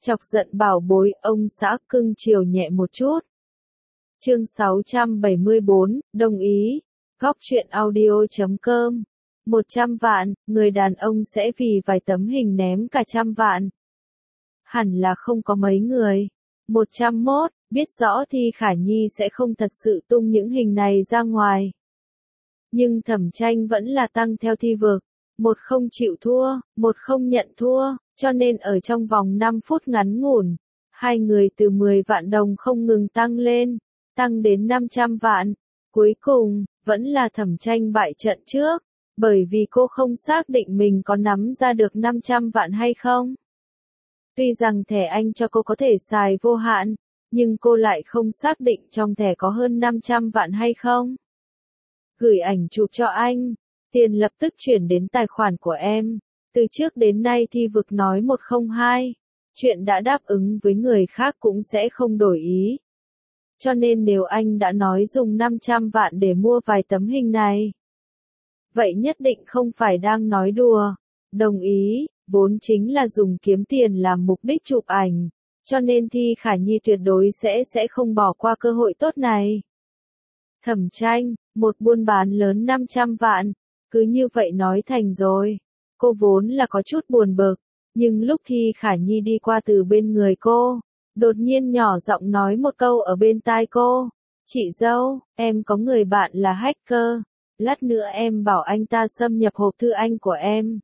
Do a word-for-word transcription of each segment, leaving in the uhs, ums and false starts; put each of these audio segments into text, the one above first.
Chọc giận bảo bối, ông xã cưng chiều nhẹ một chút. Chương sáu trăm bảy mươi bốn, đồng ý. Góc truyện audio chấm com. Một trăm vạn, người đàn ông sẽ vì vài tấm hình ném cả trăm vạn. Hẳn là không có mấy người. Một trăm mốt, biết rõ Thi Khả Nhi sẽ không thật sự tung những hình này ra ngoài. Nhưng Thẩm Tranh vẫn là tăng theo Thi Vực. Một không chịu thua, một không nhận thua, cho nên ở trong vòng năm phút ngắn ngủn, hai người từ mười vạn đồng không ngừng tăng lên, tăng đến năm trăm vạn. Cuối cùng, vẫn là Thẩm Tranh bại trận trước, bởi vì cô không xác định mình có nắm ra được năm trăm vạn hay không. Tuy rằng thẻ anh cho cô có thể xài vô hạn, nhưng cô lại không xác định trong thẻ có hơn năm trăm vạn hay không. Gửi ảnh chụp cho anh, tiền lập tức chuyển đến tài khoản của em. Từ trước đến nay Thi Vực nói một không hai, chuyện đã đáp ứng với người khác cũng sẽ không đổi ý. Cho nên nếu anh đã nói dùng năm trăm vạn để mua vài tấm hình này, vậy nhất định không phải đang nói đùa. Đồng ý, vốn chính là dùng kiếm tiền làm mục đích chụp ảnh, cho nên Thi Khả Nhi tuyệt đối sẽ sẽ không bỏ qua cơ hội tốt này. Thẩm Tranh, một buôn bán lớn năm trăm vạn, cứ như vậy nói thành rồi. Cô vốn là có chút buồn bực, nhưng lúc Thi Khả Nhi đi qua từ bên người cô, đột nhiên nhỏ giọng nói một câu ở bên tai cô. Chị dâu, em có người bạn là hacker, lát nữa em bảo anh ta xâm nhập hộp thư anh của em.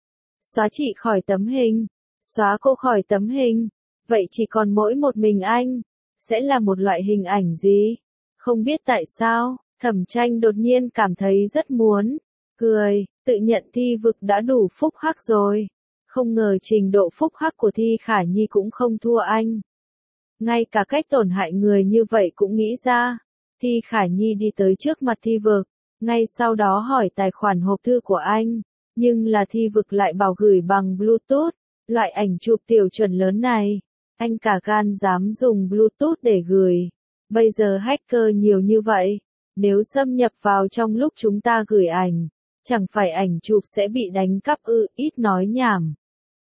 Xóa chị khỏi tấm hình, xóa cô khỏi tấm hình, vậy chỉ còn mỗi một mình anh, sẽ là một loại hình ảnh gì? Không biết tại sao, Thẩm Tranh đột nhiên cảm thấy rất muốn cười, tự nhận Thi Vực đã đủ phúc hắc rồi. Không ngờ trình độ phúc hắc của Thi Khả Nhi cũng không thua anh. Ngay cả cách tổn hại người như vậy cũng nghĩ ra. Thi Khả Nhi đi tới trước mặt Thi Vực, ngay sau đó hỏi tài khoản hộp thư của anh, nhưng là Thi Vực lại bảo gửi bằng Bluetooth, loại ảnh chụp tiểu chuẩn lớn này, anh cả gan dám dùng Bluetooth để gửi. Bây giờ hacker nhiều như vậy, nếu xâm nhập vào trong lúc chúng ta gửi ảnh, chẳng phải ảnh chụp sẽ bị đánh cắp ư? Ít nói nhảm.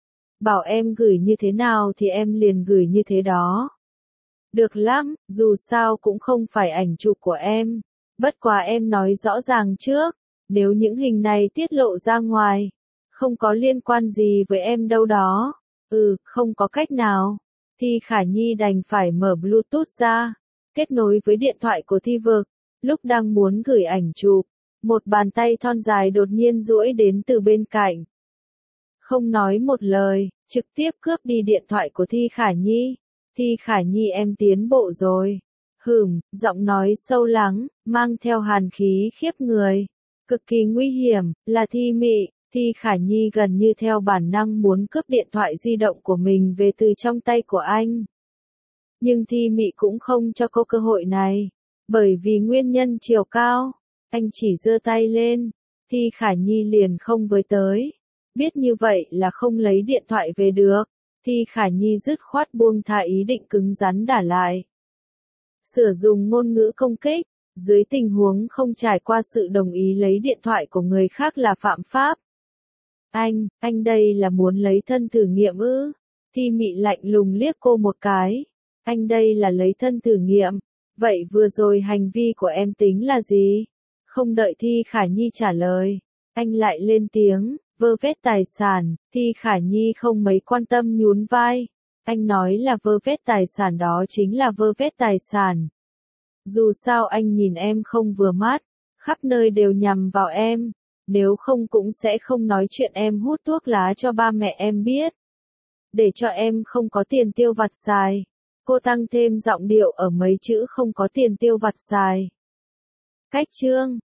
Bảo em gửi như thế nào thì em liền gửi như thế đó. Được lắm, dù sao cũng không phải ảnh chụp của em. Bất quá em nói rõ ràng trước, nếu những hình này tiết lộ ra ngoài, không có liên quan gì với em đâu đó. Ừ, không có cách nào. Thi Khả Nhi đành phải mở Bluetooth ra, kết nối với điện thoại của Thi Vực. Lúc đang muốn gửi ảnh chụp, một bàn tay thon dài đột nhiên duỗi đến từ bên cạnh. Không nói một lời, trực tiếp cướp đi điện thoại của Thi Khả Nhi. Thi Khả Nhi em tiến bộ rồi. Hửm, giọng nói sâu lắng, mang theo hàn khí khiếp người. Cực kỳ nguy hiểm, là Thi Mị. Thi Khả Nhi gần như theo bản năng muốn cướp điện thoại di động của mình về từ trong tay của anh. Nhưng Thi Mị cũng không cho cô cơ hội này. Bởi vì nguyên nhân chiều cao, anh chỉ giơ tay lên, Thi Khả Nhi liền không với tới. Biết như vậy là không lấy điện thoại về được, Thi Khả Nhi dứt khoát buông tha ý định cứng rắn đả lại. Sử dụng ngôn ngữ công kích, dưới tình huống không trải qua sự đồng ý lấy điện thoại của người khác là phạm pháp. Anh, anh đây là muốn lấy thân thử nghiệm ư? Thi Mị lạnh lùng liếc cô một cái. Anh đây là lấy thân thử nghiệm. Vậy vừa rồi hành vi của em tính là gì? Không đợi Thi Khả Nhi trả lời, anh lại lên tiếng, vơ vét tài sản. Thi Khả Nhi không mấy quan tâm nhún vai. Anh nói là vơ vét tài sản đó chính là vơ vét tài sản. Dù sao anh nhìn em không vừa mắt, khắp nơi đều nhằm vào em. Nếu không cũng sẽ không nói chuyện em hút thuốc lá cho ba mẹ em biết. Để cho em không có tiền tiêu vặt xài. Cô tăng thêm giọng điệu ở mấy chữ không có tiền tiêu vặt xài. Cách chương